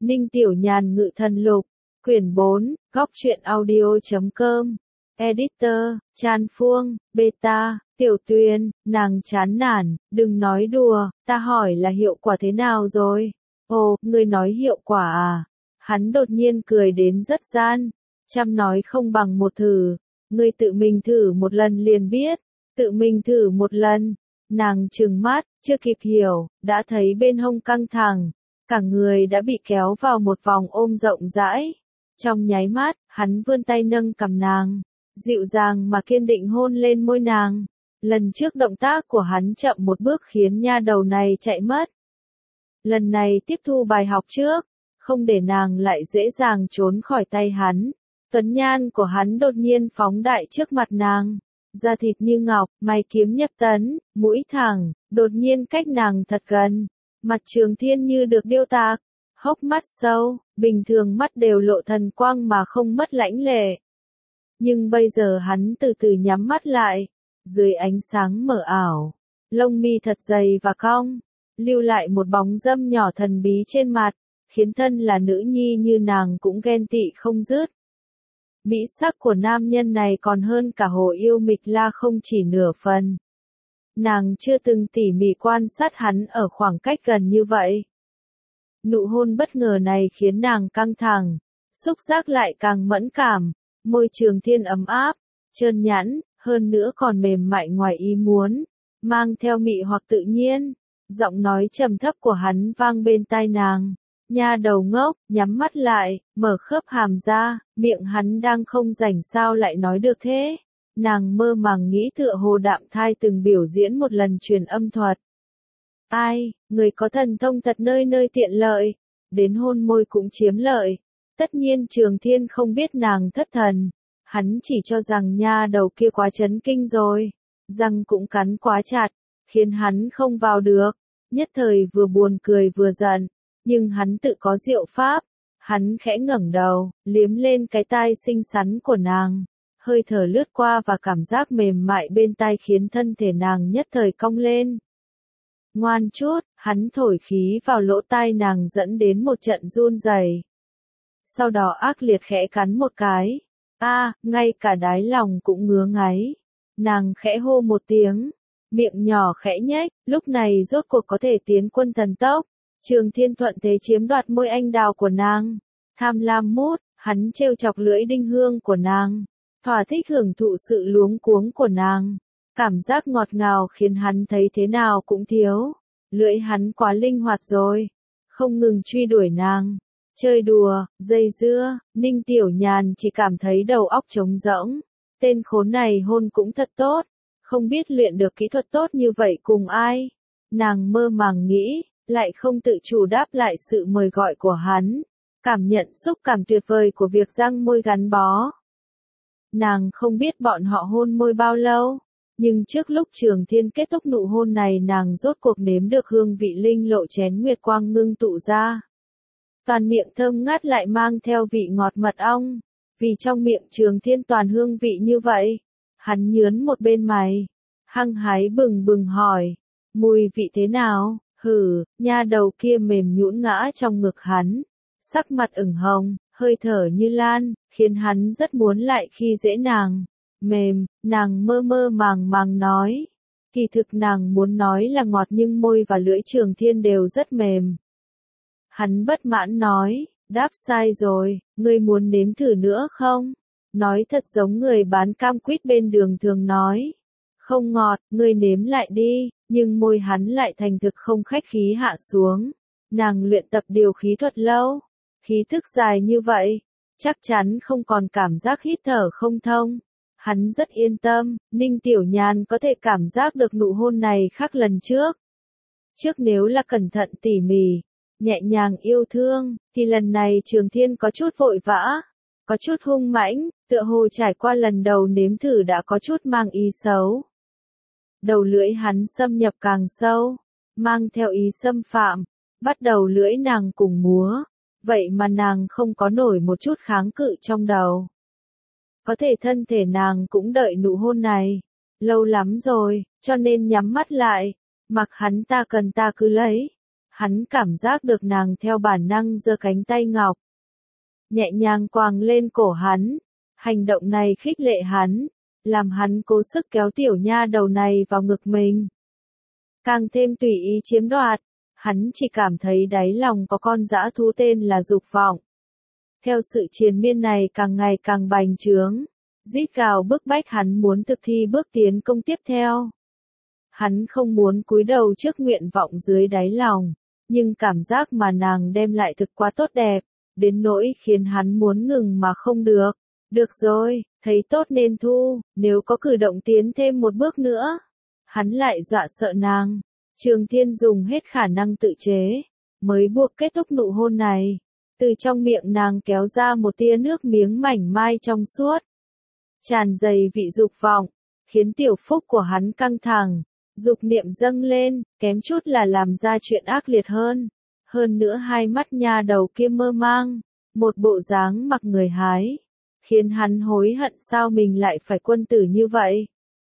Ninh Tiểu Nhàn Ngự Thần Lục, quyển 4, góc truyện audio.com, editor, Chan Phương, beta, Tiểu Tuyền, nàng chán nản, đừng nói đùa, ta hỏi là hiệu quả thế nào rồi? Ồ, ngươi nói hiệu quả à? Hắn đột nhiên cười đến rất gian, trăm nói không bằng một thử, ngươi tự mình thử một lần liền biết, tự mình thử một lần. Nàng trừng mắt, chưa kịp hiểu, đã thấy bên hông căng thẳng, cả người đã bị kéo vào một vòng ôm rộng rãi. Trong nháy mắt, hắn vươn tay nâng cằm nàng, dịu dàng mà kiên định hôn lên môi nàng. Lần trước động tác của hắn chậm một bước khiến nha đầu này chạy mất. Lần này tiếp thu bài học trước, không để nàng lại dễ dàng trốn khỏi tay hắn. Tuấn nhan của hắn đột nhiên phóng đại trước mặt nàng. Da thịt như ngọc, mày kiếm nhập tấn, mũi thẳng, đột nhiên cách nàng thật gần. Mặt Trường Thiên như được điêu tạc, hốc mắt sâu, bình thường mắt đều lộ thần quang mà không mất lãnh lệ. Nhưng bây giờ hắn từ từ nhắm mắt lại, dưới ánh sáng mờ ảo, lông mi thật dày và cong, lưu lại một bóng râm nhỏ thần bí trên mặt, khiến thân là nữ nhi như nàng cũng ghen tị không dứt. Mỹ sắc của nam nhân này còn hơn cả Hồ Yêu Mịch La không chỉ nửa phần. Nàng chưa từng tỉ mỉ quan sát hắn ở khoảng cách gần như vậy. Nụ hôn bất ngờ này khiến nàng căng thẳng, xúc giác lại càng mẫn cảm, môi Trường Thiên ấm áp, trơn nhẵn, hơn nữa còn mềm mại ngoài ý muốn, mang theo mị hoặc tự nhiên. Giọng nói trầm thấp của hắn vang bên tai nàng. Nha đầu ngốc, nhắm mắt lại, mở khớp hàm ra, miệng hắn đang không rảnh sao lại nói được thế. Nàng mơ màng nghĩ tựa hồ Đạm Thai từng biểu diễn một lần truyền âm thuật. Ai, người có thần thông thật nơi nơi tiện lợi, đến hôn môi cũng chiếm lợi. Tất nhiên Trường Thiên không biết nàng thất thần, hắn chỉ cho rằng nha đầu kia quá chấn kinh rồi, răng cũng cắn quá chặt, khiến hắn không vào được, nhất thời vừa buồn cười vừa giận, nhưng hắn tự có diệu pháp, hắn khẽ ngẩng đầu, liếm lên cái tai xinh xắn của nàng, hơi thở lướt qua và cảm giác mềm mại bên tai khiến thân thể nàng nhất thời cong lên. Ngoan chút, hắn thổi khí vào lỗ tai nàng dẫn đến một trận run rẩy. Sau đó ác liệt khẽ cắn một cái. Ngay cả đáy lòng cũng ngứa ngáy. Nàng khẽ hô một tiếng, miệng nhỏ khẽ nhếch, lúc này rốt cuộc có thể tiến quân thần tốc. Trường Thiên thuận thế chiếm đoạt môi anh đào của nàng. Tham lam mút, hắn trêu chọc lưỡi đinh hương của nàng. Thỏa thích hưởng thụ sự luống cuống của nàng. Cảm giác ngọt ngào khiến hắn thấy thế nào cũng thiếu. Lưỡi hắn quá linh hoạt rồi. Không ngừng truy đuổi nàng. Chơi đùa, dây dưa, Ninh Tiểu Nhàn chỉ cảm thấy đầu óc trống rỗng. Tên khốn này hôn cũng thật tốt. Không biết luyện được kỹ thuật tốt như vậy cùng ai. Nàng mơ màng nghĩ, lại không tự chủ đáp lại sự mời gọi của hắn. Cảm nhận xúc cảm tuyệt vời của việc răng môi gắn bó. Nàng không biết bọn họ hôn môi bao lâu. Nhưng trước lúc Trường Thiên kết thúc nụ hôn này nàng rốt cuộc nếm được hương vị linh lộ chén nguyệt quang ngưng tụ ra. Toàn miệng thơm ngát lại mang theo vị ngọt mật ong. Vì trong miệng Trường Thiên toàn hương vị như vậy. Hắn nhướn một bên mày. Hăng hái bừng bừng hỏi. Mùi vị thế nào? Nha đầu kia mềm nhũn ngã trong ngực hắn. Sắc mặt ửng hồng, hơi thở như lan, khiến hắn rất muốn lại khi dễ nàng. Mềm, nàng mơ mơ màng màng nói. Kỳ thực nàng muốn nói là ngọt nhưng môi và lưỡi Trường Thiên đều rất mềm. Hắn bất mãn nói, đáp sai rồi, ngươi muốn nếm thử nữa không? Nói thật giống người bán cam quýt bên đường thường nói. Không ngọt, ngươi nếm lại đi, nhưng môi hắn lại thành thực không khách khí hạ xuống. Nàng luyện tập điều khí thuật lâu, khí thức dài như vậy, chắc chắn không còn cảm giác hít thở không thông. Hắn rất yên tâm, Ninh Tiểu Nhàn có thể cảm giác được nụ hôn này khác lần trước. Trước nếu là cẩn thận tỉ mỉ, nhẹ nhàng yêu thương, thì lần này Trường Thiên có chút vội vã, có chút hung mãnh, tựa hồ trải qua lần đầu nếm thử đã có chút mang ý xấu. Đầu lưỡi hắn xâm nhập càng sâu, mang theo ý xâm phạm, bắt đầu lưỡi nàng cùng múa, vậy mà nàng không có nổi một chút kháng cự trong đầu. Có thể thân thể nàng cũng đợi nụ hôn này, lâu lắm rồi, cho nên nhắm mắt lại, mặc hắn ta cần ta cứ lấy. Hắn cảm giác được nàng theo bản năng giơ cánh tay ngọc, nhẹ nhàng quàng lên cổ hắn. Hành động này khích lệ hắn, làm hắn cố sức kéo tiểu nha đầu này vào ngực mình. Càng thêm tùy ý chiếm đoạt, hắn chỉ cảm thấy đáy lòng có con dã thú tên là dục vọng. Theo sự triền miên này càng ngày càng bành trướng, rít gào bức bách hắn muốn thực thi bước tiến công tiếp theo. Hắn không muốn cúi đầu trước nguyện vọng dưới đáy lòng, nhưng cảm giác mà nàng đem lại thực quá tốt đẹp, đến nỗi khiến hắn muốn ngừng mà không được. Được rồi, thấy tốt nên thu, nếu có cử động tiến thêm một bước nữa. Hắn lại dọa sợ nàng. Trường Thiên dùng hết khả năng tự chế, mới buộc kết thúc nụ hôn này. Từ trong miệng nàng kéo ra một tia nước miếng mảnh mai trong suốt, tràn đầy vị dục vọng, khiến tiểu phúc của hắn căng thẳng, dục niệm dâng lên, kém chút là làm ra chuyện ác liệt hơn. Hơn nữa hai mắt nha đầu kia mơ mang, một bộ dáng mặc người hái, khiến hắn hối hận sao mình lại phải quân tử như vậy.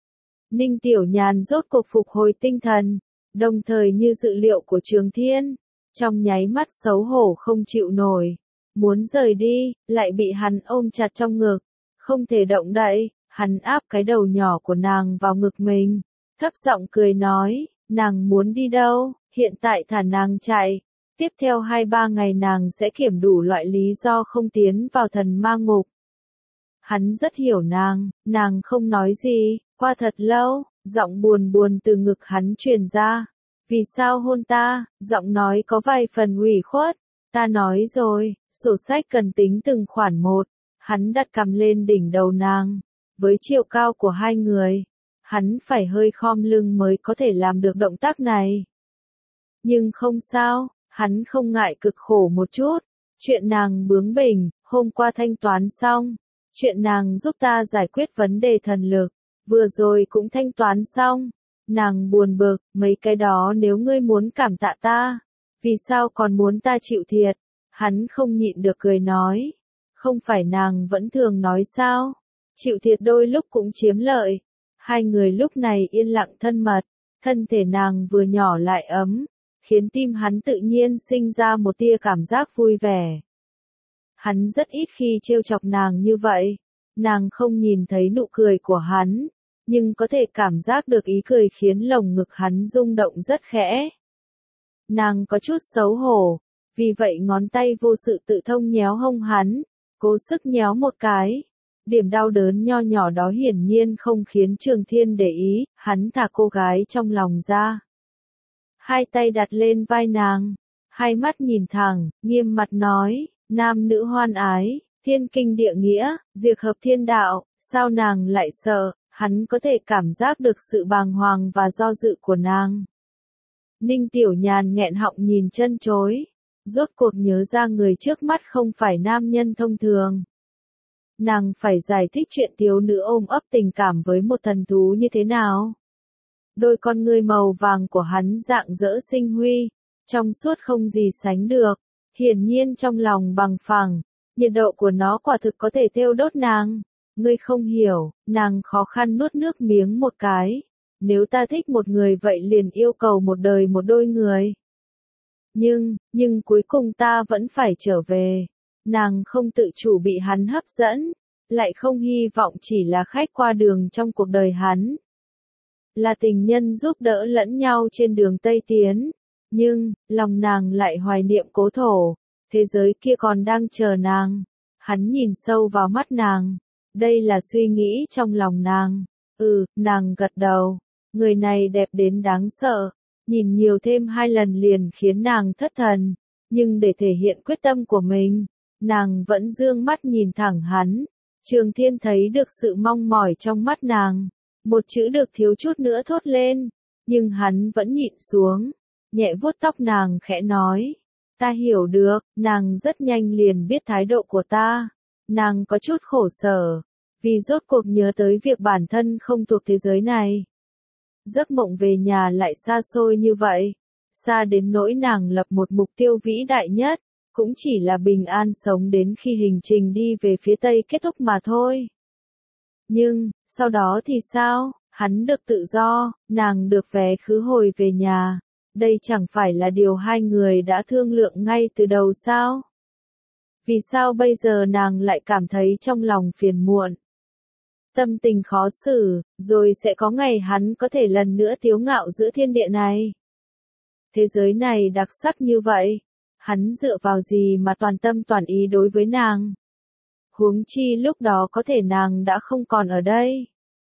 Ninh Tiểu Nhàn rốt cuộc phục hồi tinh thần, đồng thời như dự liệu của Trường Thiên, trong nháy mắt xấu hổ không chịu nổi, muốn rời đi, lại bị hắn ôm chặt trong ngực, không thể động đậy. Hắn áp cái đầu nhỏ của nàng vào ngực mình, thấp giọng cười nói, nàng muốn đi đâu, hiện tại thả nàng chạy, tiếp theo 2-3 ngày nàng sẽ kiểm đủ loại lý do không tiến vào thần ma ngục. Hắn rất hiểu nàng không nói gì, qua thật lâu, giọng buồn buồn từ ngực hắn truyền ra. Vì sao hôn ta, giọng nói có vài phần ủy khuất, ta nói rồi, sổ sách cần tính từng khoản một. Hắn đặt cằm lên đỉnh đầu nàng, với chiều cao của hai người, hắn phải hơi khom lưng mới có thể làm được động tác này. Nhưng không sao, hắn không ngại cực khổ một chút, chuyện nàng bướng bỉnh, hôm qua thanh toán xong, chuyện nàng giúp ta giải quyết vấn đề thần lực, vừa rồi cũng thanh toán xong. Nàng buồn bực, mấy cái đó nếu ngươi muốn cảm tạ ta, vì sao còn muốn ta chịu thiệt? Hắn không nhịn được cười nói, không phải nàng vẫn thường nói sao, chịu thiệt đôi lúc cũng chiếm lợi. Hai người lúc này yên lặng thân mật, thân thể nàng vừa nhỏ lại ấm, khiến tim hắn tự nhiên sinh ra một tia cảm giác vui vẻ. Hắn rất ít khi trêu chọc nàng như vậy, nàng không nhìn thấy nụ cười của hắn, nhưng có thể cảm giác được ý cười khiến lồng ngực hắn rung động rất khẽ. Nàng có chút xấu hổ, vì vậy ngón tay vô sự tự thông nhéo hông hắn, cố sức nhéo một cái. Điểm đau đớn nho nhỏ đó hiển nhiên không khiến Trường Thiên để ý, hắn thả cô gái trong lòng ra. Hai tay đặt lên vai nàng, hai mắt nhìn thẳng, nghiêm mặt nói, nam nữ hoan ái, thiên kinh địa nghĩa, diệt hợp thiên đạo, sao nàng lại sợ? Hắn có thể cảm giác được sự bàng hoàng và do dự của nàng. Ninh Tiểu Nhàn nghẹn họng nhìn chân chối, rốt cuộc nhớ ra người trước mắt không phải nam nhân thông thường. Nàng phải giải thích chuyện thiếu nữ ôm ấp tình cảm với một thần thú như thế nào. Đôi con ngươi màu vàng của hắn rạng rỡ sinh huy, trong suốt không gì sánh được, hiển nhiên trong lòng bằng phẳng, nhiệt độ của nó quả thực có thể thiêu đốt nàng. Ngươi không hiểu, nàng khó khăn nuốt nước miếng một cái. Nếu ta thích một người vậy liền yêu cầu một đời một đôi người. Nhưng cuối cùng ta vẫn phải trở về. Nàng không tự chủ bị hắn hấp dẫn, lại không hy vọng chỉ là khách qua đường trong cuộc đời hắn. Là tình nhân giúp đỡ lẫn nhau trên đường Tây Tiến. Nhưng, lòng nàng lại hoài niệm cố thổ. Thế giới kia còn đang chờ nàng. Hắn nhìn sâu vào mắt nàng. Đây là suy nghĩ trong lòng nàng. Nàng gật đầu. Người này đẹp đến đáng sợ. Nhìn nhiều thêm 2 lần liền khiến nàng thất thần. Nhưng để thể hiện quyết tâm của mình, nàng vẫn dương mắt nhìn thẳng hắn. Trường Thiên thấy được sự mong mỏi trong mắt nàng. Một chữ được thiếu chút nữa thốt lên. Nhưng hắn vẫn nhịn xuống. Nhẹ vuốt tóc nàng khẽ nói. Ta hiểu được, nàng rất nhanh liền biết thái độ của ta. Nàng có chút khổ sở. Vì rốt cuộc nhớ tới việc bản thân không thuộc thế giới này. Giấc mộng về nhà lại xa xôi như vậy. Xa đến nỗi nàng lập một mục tiêu vĩ đại nhất. Cũng chỉ là bình an sống đến khi hành trình đi về phía Tây kết thúc mà thôi. Nhưng, sau đó thì sao? Hắn được tự do, nàng được vé khứ hồi về nhà. Đây chẳng phải là điều hai người đã thương lượng ngay từ đầu sao? Vì sao bây giờ nàng lại cảm thấy trong lòng phiền muộn? Tâm tình khó xử, rồi sẽ có ngày hắn có thể lần nữa kiêu ngạo giữa thiên địa này. Thế giới này đặc sắc như vậy, hắn dựa vào gì mà toàn tâm toàn ý đối với nàng? Huống chi lúc đó có thể nàng đã không còn ở đây.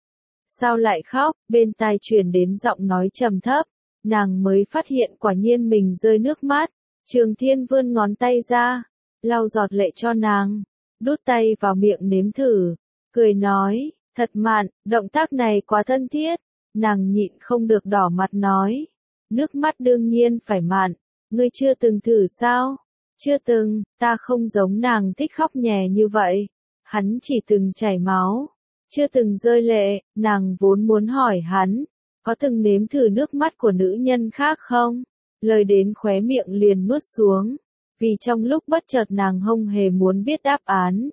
Sao lại khóc? Bên tai truyền đến giọng nói trầm thấp, nàng mới phát hiện quả nhiên mình rơi nước mắt. Trường Thiên vươn ngón tay ra, lau giọt lệ cho nàng, đút tay vào miệng nếm thử, cười nói, thật mặn, động tác này quá thân thiết. Nàng nhịn không được đỏ mặt nói, nước mắt đương nhiên phải mặn, ngươi chưa từng thử sao? Chưa từng, ta không giống nàng thích khóc nhè như vậy, hắn chỉ từng chảy máu, chưa từng rơi lệ. Nàng vốn muốn hỏi hắn, có từng nếm thử nước mắt của nữ nhân khác không? Lời đến khóe miệng liền nuốt xuống, vì trong lúc bất chợt nàng không hề muốn biết đáp án.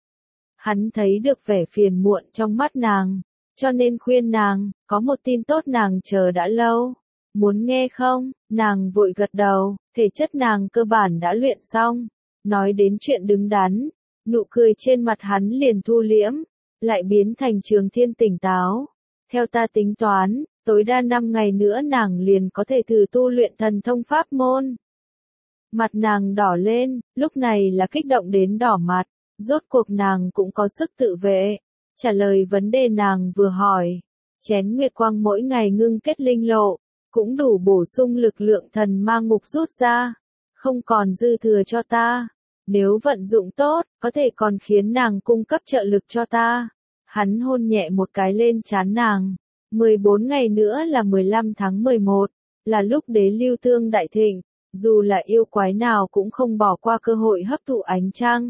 Hắn thấy được vẻ phiền muộn trong mắt nàng, cho nên khuyên nàng, có một tin tốt nàng chờ đã lâu. Muốn nghe không? Nàng vội gật đầu, thể chất nàng cơ bản đã luyện xong. Nói đến chuyện đứng đắn, nụ cười trên mặt hắn liền thu liễm, lại biến thành Trường Thiên tỉnh táo. Theo ta tính toán, tối đa 5 ngày nữa nàng liền có thể thử tu luyện thần thông pháp môn. Mặt nàng đỏ lên, lúc này là kích động đến đỏ mặt, rốt cuộc nàng cũng có sức tự vệ. Trả lời vấn đề nàng vừa hỏi, chén nguyệt quang mỗi ngày ngưng kết linh lộ, cũng đủ bổ sung lực lượng thần ma ngục rút ra, không còn dư thừa cho ta. Nếu vận dụng tốt, có thể còn khiến nàng cung cấp trợ lực cho ta. Hắn hôn nhẹ một cái lên trán nàng. 14 ngày nữa là 15 tháng 11, là lúc đế lưu thương đại thịnh, dù là yêu quái nào cũng không bỏ qua cơ hội hấp thụ ánh trăng.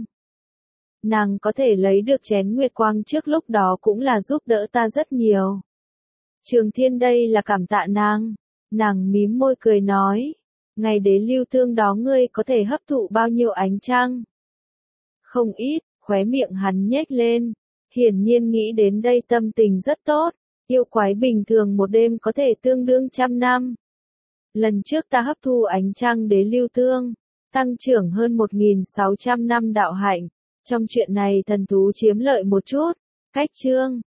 Nàng có thể lấy được chén nguyệt quang trước lúc đó cũng là giúp đỡ ta rất nhiều. Trường Thiên đây là cảm tạ nàng. Nàng mím môi cười nói, ngày đế lưu thương đó ngươi có thể hấp thụ bao nhiêu ánh trăng? Không ít, khóe miệng hắn nhếch lên, hiển nhiên nghĩ đến đây tâm tình rất tốt, yêu quái bình thường một đêm có thể tương đương 100 năm. Lần trước ta hấp thu ánh trăng đế lưu thương, tăng trưởng hơn 1.600 năm đạo hạnh, trong chuyện này thần thú chiếm lợi một chút. Cách chương